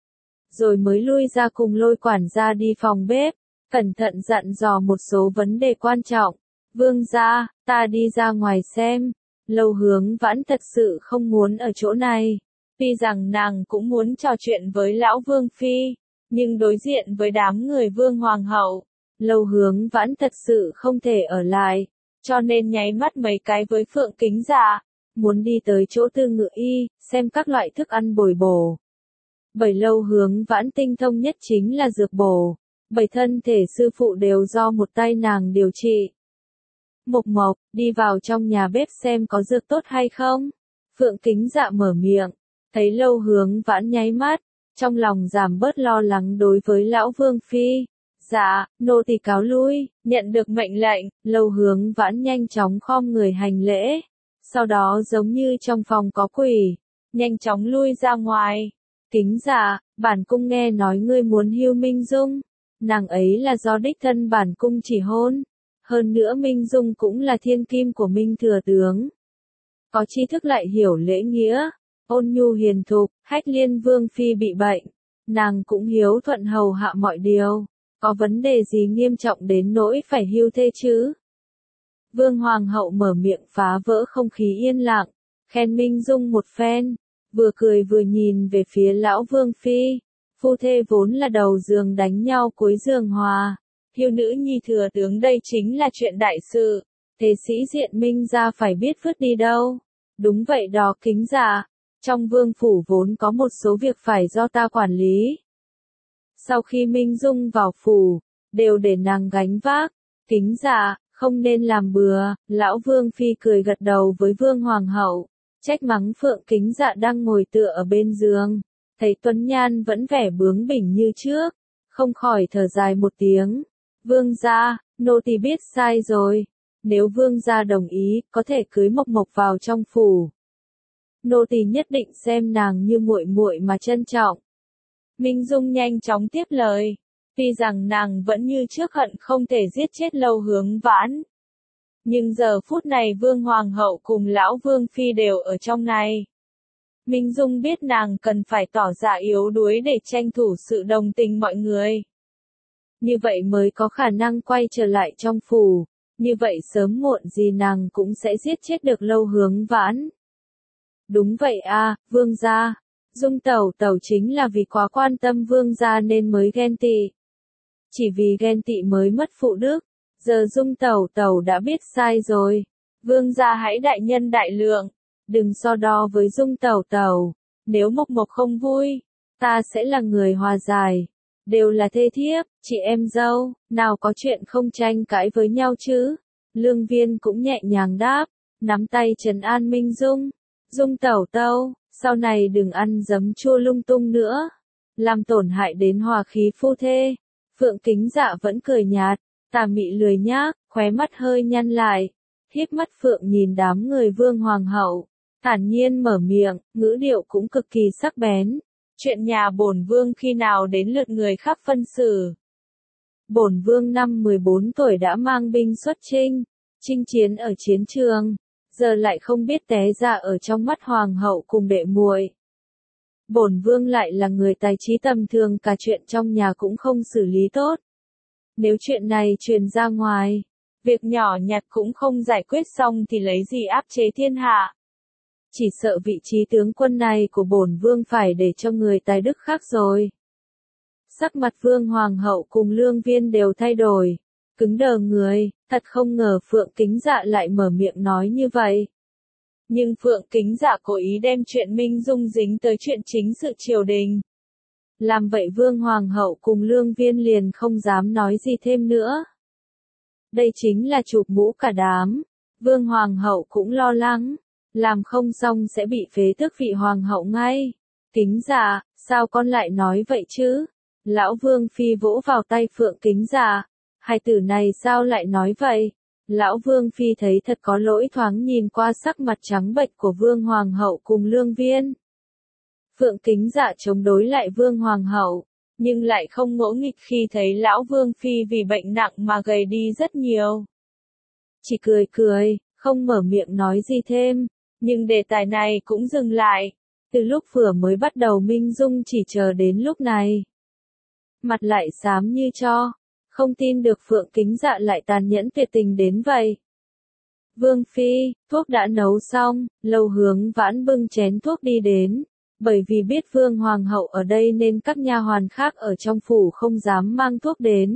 Rồi mới lui ra cùng Lôi quản gia đi phòng bếp, cẩn thận dặn dò một số vấn đề quan trọng. Vương gia, ta đi ra ngoài xem. Lâu Hướng Vãn thật sự không muốn ở chỗ này. Tuy rằng nàng cũng muốn trò chuyện với lão Vương Phi, nhưng đối diện với đám người Vương Hoàng hậu, Lâu Hướng Vãn thật sự không thể ở lại, cho nên nháy mắt mấy cái với Phượng Kính Dạ. Muốn đi tới chỗ Tư Ngự Y, xem các loại thức ăn bồi bổ. Bởi Lâu Hướng Vãn tinh thông nhất chính là dược bổ. Bởi thân thể sư phụ đều do một tay nàng điều trị. Mộc Mộc, đi vào trong nhà bếp xem có dược tốt hay không. Phượng Kính Dạ mở miệng, thấy Lâu Hướng Vãn nháy mắt, trong lòng giảm bớt lo lắng đối với lão Vương Phi. Dạ, nô tỳ cáo lui. Nhận được mệnh lệnh, Lâu Hướng Vãn nhanh chóng khom người hành lễ. Sau đó giống như trong phòng có quỷ, nhanh chóng lui ra ngoài. Kính Dạ, bản cung nghe nói ngươi muốn hưu Minh Dung. Nàng ấy là do đích thân bản cung chỉ hôn. Hơn nữa Minh Dung cũng là thiên kim của Minh Thừa Tướng. Có tri thức lại hiểu lễ nghĩa, ôn nhu hiền thục. Hách Liên Vương Phi bị bệnh, nàng cũng hiếu thuận hầu hạ mọi điều. Có vấn đề gì nghiêm trọng đến nỗi phải hưu thê chứ? Vương Hoàng hậu mở miệng phá vỡ không khí yên lặng, khen Minh Dung một phen, vừa cười vừa nhìn về phía lão Vương Phi. Phu thê vốn là đầu giường đánh nhau cuối giường hòa, hiêu nữ nhi thừa tướng đây chính là chuyện đại sự, thế sĩ diện Minh gia phải biết vứt đi đâu. Đúng vậy đó Kính Dạ, trong vương phủ vốn có một số việc phải do ta quản lý. Sau khi Minh Dung vào phủ, đều để nàng gánh vác. Kính Dạ, không nên làm bừa. Lão Vương Phi cười gật đầu với Vương Hoàng hậu, trách mắng Phượng Kính Dạ đang ngồi tựa ở bên giường, thấy Tuấn Nhan vẫn vẻ bướng bỉnh như trước, không khỏi thở dài một tiếng. Vương gia, nô tỳ biết sai rồi, nếu vương gia đồng ý, có thể cưới Mộc Mộc vào trong phủ. nô tỳ nhất định xem nàng như muội muội mà trân trọng. Minh Dung nhanh chóng tiếp lời, tuy rằng nàng vẫn như trước hận không thể giết chết Lâu Hướng Vãn. Nhưng giờ phút này Vương Hoàng hậu cùng lão Vương Phi đều ở trong này. Minh Dung biết nàng cần phải tỏ ra yếu đuối để tranh thủ sự đồng tình mọi người. Như vậy mới có khả năng quay trở lại trong phủ, như vậy sớm muộn gì nàng cũng sẽ giết chết được Lâu Hướng Vãn. Đúng vậy a, Vương gia. Dung tẩu tẩu chính là vì quá quan tâm Vương gia nên mới ghen tị. Chỉ vì ghen tị mới mất phụ đức. Giờ Dung tẩu tẩu đã biết sai rồi. Vương gia hãy đại nhân đại lượng. Đừng so đo với Dung tẩu tẩu. Nếu Mộc Mộc không vui, ta sẽ là người hòa giải. Đều là thê thiếp, chị em dâu, nào có chuyện không tranh cãi với nhau chứ. Lương Viên cũng nhẹ nhàng đáp, nắm tay trấn an Minh Dung. Dung tẩu tẩu, sau này đừng ăn giấm chua lung tung nữa. Làm tổn hại đến hòa khí phu thê. Phượng Kính Dạ vẫn cười nhạt, tà mị lười nhác, khóe mắt hơi nhăn lại. Híp mắt Phượng nhìn đám người Vương Hoàng hậu, thản nhiên mở miệng, ngữ điệu cũng cực kỳ sắc bén. Chuyện nhà bổn vương khi nào đến lượt người khác phân xử. Bổn vương năm mười bốn tuổi đã mang binh xuất chinh, chinh chiến ở chiến trường, giờ lại không biết té ra ở trong mắt hoàng hậu cùng đệ muội. Bổn vương lại là người tài trí tầm thường, cả chuyện trong nhà cũng không xử lý tốt. Nếu chuyện này truyền ra ngoài, việc nhỏ nhặt cũng không giải quyết xong thì lấy gì áp chế thiên hạ. Chỉ sợ vị trí tướng quân này của bổn vương phải để cho người tài đức khác rồi. Sắc mặt Vương Hoàng hậu cùng Lương Viên đều thay đổi, cứng đờ người, thật không ngờ Phượng Kính Dạ lại mở miệng nói như vậy. Nhưng Phượng Kính Dạ cố ý đem chuyện Minh Dung dính tới chuyện chính sự triều đình. Làm vậy Vương Hoàng hậu cùng Lương Viên liền không dám nói gì thêm nữa. Đây chính là chụp mũ cả đám. Vương Hoàng hậu cũng lo lắng, làm không xong sẽ bị phế tước vị Hoàng hậu ngay. Kính Dạ, sao con lại nói vậy chứ? Lão Vương Phi vỗ vào tay Phượng Kính Dạ. Hai tử này sao lại nói vậy? Lão Vương Phi thấy thật có lỗi, thoáng nhìn qua sắc mặt trắng bệch của Vương Hoàng hậu cùng Lương Viên. Phượng Kính Dạ chống đối lại Vương Hoàng hậu, nhưng lại không ngỗ nghịch khi thấy Lão Vương Phi vì bệnh nặng mà gầy đi rất nhiều. Chỉ cười cười, không mở miệng nói gì thêm, nhưng đề tài này cũng dừng lại. Từ lúc vừa mới bắt đầu Minh Dung chỉ chờ đến lúc này. Mặt lại xám như tro, không tin được Phượng Kính Dạ lại tàn nhẫn tuyệt tình đến vậy. Vương Phi, thuốc đã nấu xong, Lâu Hướng Vãn bưng chén thuốc đi đến. Bởi vì biết Vương Hoàng hậu ở đây nên các nha hoàn khác ở trong phủ không dám mang thuốc đến.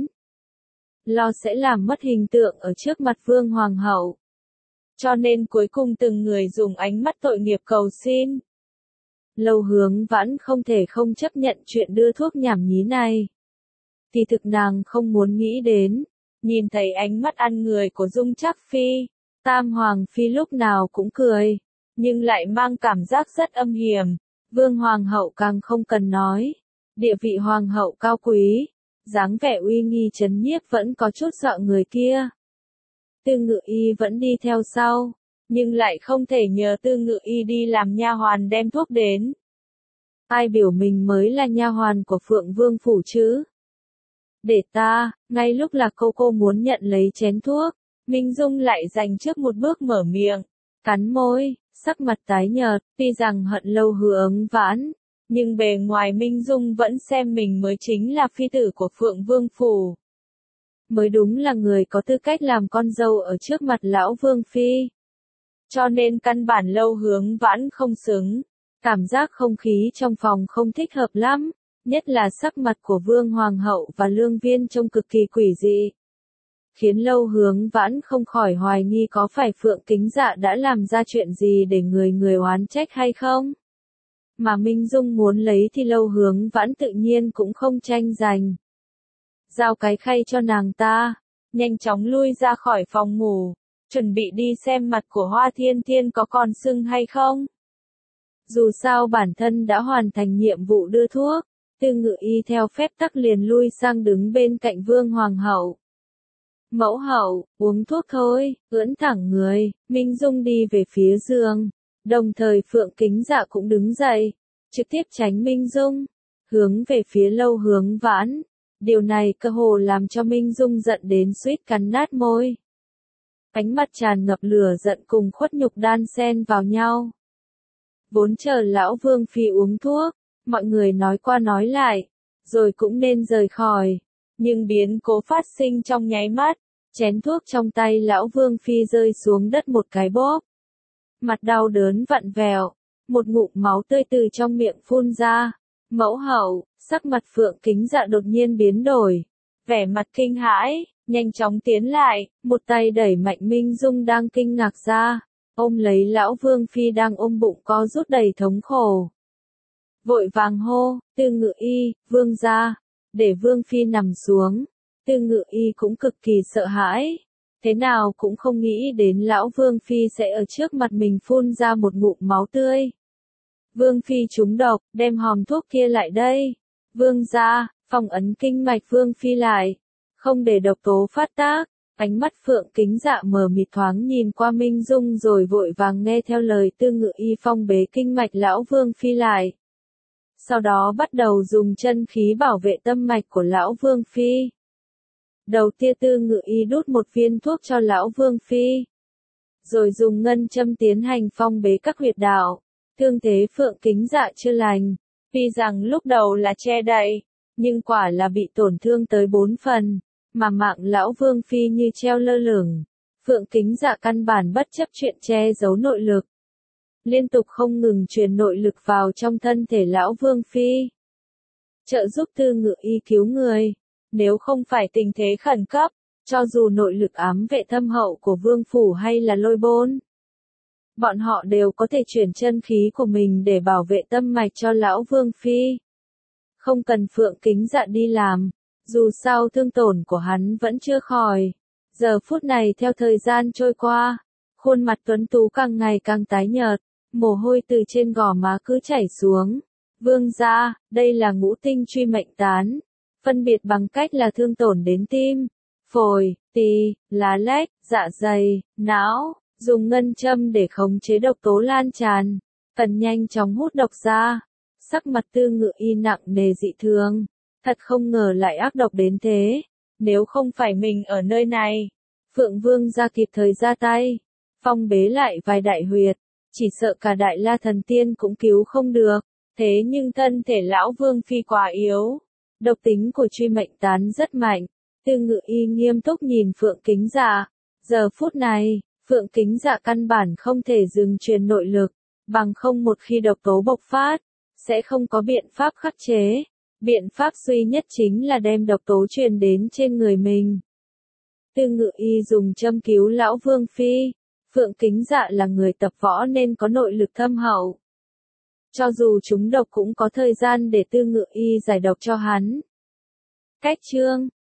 Lo sẽ làm mất hình tượng ở trước mặt Vương Hoàng hậu. Cho nên cuối cùng từng người dùng ánh mắt tội nghiệp cầu xin. Lâu Hướng Vãn không thể không chấp nhận chuyện đưa thuốc nhảm nhí này. Thì thực nàng không muốn nghĩ đến, nhìn thấy ánh mắt ăn người của Dung Trác Phi, Tam Hoàng Phi lúc nào cũng cười, nhưng lại mang cảm giác rất âm hiểm. Vương Hoàng hậu càng không cần nói, địa vị Hoàng hậu cao quý, dáng vẻ uy nghi trấn nhiếp vẫn có chút sợ người kia. Tư Ngự Y vẫn đi theo sau, nhưng lại không thể nhờ Tư Ngự Y đi làm nha hoàn đem thuốc đến. Ai biểu mình mới là nha hoàn của Phượng Vương phủ chứ? Để ta, ngay lúc là cô cô muốn nhận lấy chén thuốc, Minh Dung lại dành trước một bước mở miệng, cắn môi, sắc mặt tái nhợt, tuy rằng hận Lâu Hướng Vãn, nhưng bề ngoài Minh Dung vẫn xem mình mới chính là phi tử của Phượng Vương phủ. Mới đúng là người có tư cách làm con dâu ở trước mặt lão Vương Phi. Cho nên căn bản Lâu Hướng Vãn không xứng, cảm giác không khí trong phòng không thích hợp lắm, nhất là sắc mặt của Vương Hoàng hậu và Lương Viên trông cực kỳ quỷ dị. Khiến Lâu Hướng Vãn không khỏi hoài nghi có phải Phượng Kính Dạ đã làm ra chuyện gì để người người oán trách hay không? Mà Minh Dung muốn lấy thì Lâu Hướng Vãn tự nhiên cũng không tranh giành. Giao cái khay cho nàng ta, nhanh chóng lui ra khỏi phòng ngủ, chuẩn bị đi xem mặt của Hoa Thiên Thiên có còn sưng hay không. Dù sao bản thân đã hoàn thành nhiệm vụ đưa thuốc, Tư Ngự Y theo phép tắc liền lui sang đứng bên cạnh Vương Hoàng hậu. Mẫu hậu, uống thuốc thôi, ưỡn thẳng người, Minh Dung đi về phía giường, Đồng thời Phượng Kính Dạ cũng đứng dậy, trực tiếp tránh Minh Dung, hướng về phía Lâu Hướng Vãn. Điều này cơ hồ làm cho Minh Dung giận đến suýt cắn nát môi. Ánh mắt tràn ngập lửa giận cùng khuất nhục đan xen vào nhau. Vốn chờ lão Vương Phi uống thuốc, mọi người nói qua nói lại, rồi cũng nên rời khỏi. Nhưng biến cố phát sinh trong nháy mắt, chén thuốc trong tay lão Vương Phi rơi xuống đất một cái bóp. Mặt đau đớn vặn vẹo, một ngụm máu tươi từ trong miệng phun ra. Mẫu hậu, sắc mặt Phượng Kính Dạ đột nhiên biến đổi, vẻ mặt kinh hãi, nhanh chóng tiến lại, một tay đẩy mạnh Minh Dung đang kinh ngạc ra, ôm lấy lão Vương Phi đang ôm bụng co rút đầy thống khổ. Vội vàng hô, Tư Ngự Y, Vương gia, để Vương Phi nằm xuống. Tư Ngự Y cũng cực kỳ sợ hãi, thế nào cũng không nghĩ đến lão Vương Phi sẽ ở trước mặt mình phun ra một ngụm máu tươi. Vương Phi trúng độc, đem hòm thuốc kia lại đây. Vương gia, phong ấn kinh mạch Vương Phi lại, không để độc tố phát tác. Ánh mắt Phượng Kính Dạ mờ mịt thoáng nhìn qua Minh Dung rồi vội vàng nghe theo lời Tư Ngự Y phong bế kinh mạch lão Vương Phi lại. Sau đó bắt đầu dùng chân khí bảo vệ tâm mạch của lão Vương Phi. Đầu tiên Tư Ngự Y đút một viên thuốc cho lão Vương Phi, rồi dùng ngân châm tiến hành phong bế các huyệt đạo. Thương thế Phượng Kính Dạ chưa lành, tuy rằng lúc đầu là che đậy, nhưng quả là bị tổn thương tới bốn phần, mà mạng lão Vương Phi như treo lơ lửng. Phượng Kính Dạ căn bản bất chấp chuyện che giấu nội lực, liên tục không ngừng truyền nội lực vào trong thân thể lão Vương Phi, trợ giúp Tư Ngự Y cứu người. Nếu không phải tình thế khẩn cấp, cho dù nội lực ám vệ thâm hậu của Vương Phủ hay là Lôi Bôn, bọn họ đều có thể chuyển chân khí của mình để bảo vệ tâm mạch cho lão Vương Phi. Không cần Phượng Kính Dạ đi làm, dù sao thương tổn của hắn vẫn chưa khỏi. Giờ phút này theo thời gian trôi qua, khuôn mặt tuấn tú càng ngày càng tái nhợt, mồ hôi từ trên gò má cứ chảy xuống. Vương gia, đây là ngũ tinh truy mệnh tán, phân biệt bằng cách là thương tổn đến tim, phổi, tỳ, lá lách, dạ dày, não. Dùng ngân châm để khống chế độc tố lan tràn, cần nhanh chóng hút độc ra. Sắc mặt Tư Ngự Y nặng nề dị thường, thật không ngờ lại ác độc đến thế. Nếu không phải mình ở nơi này, Phượng Vương gia kịp thời ra tay, phong bế lại vài đại huyệt, chỉ sợ cả Đại La Thần Tiên cũng cứu không được. Thế nhưng thân thể lão Vương Phi quá yếu, độc tính của truy mệnh tán rất mạnh. Tư Ngự Y nghiêm túc nhìn Phượng Kính Dạ, giờ phút này, Phượng Kính Dạ căn bản không thể dừng truyền nội lực, bằng không một khi độc tố bộc phát, sẽ không có biện pháp khắc chế. Biện pháp duy nhất chính là đem độc tố truyền đến trên người mình. Tư Ngự Y dùng châm cứu lão Vương Phi. Phượng Kính Dạ là người tập võ nên có nội lực thâm hậu. Cho dù trúng độc cũng có thời gian để Tư Ngự Y giải độc cho hắn. Cách chương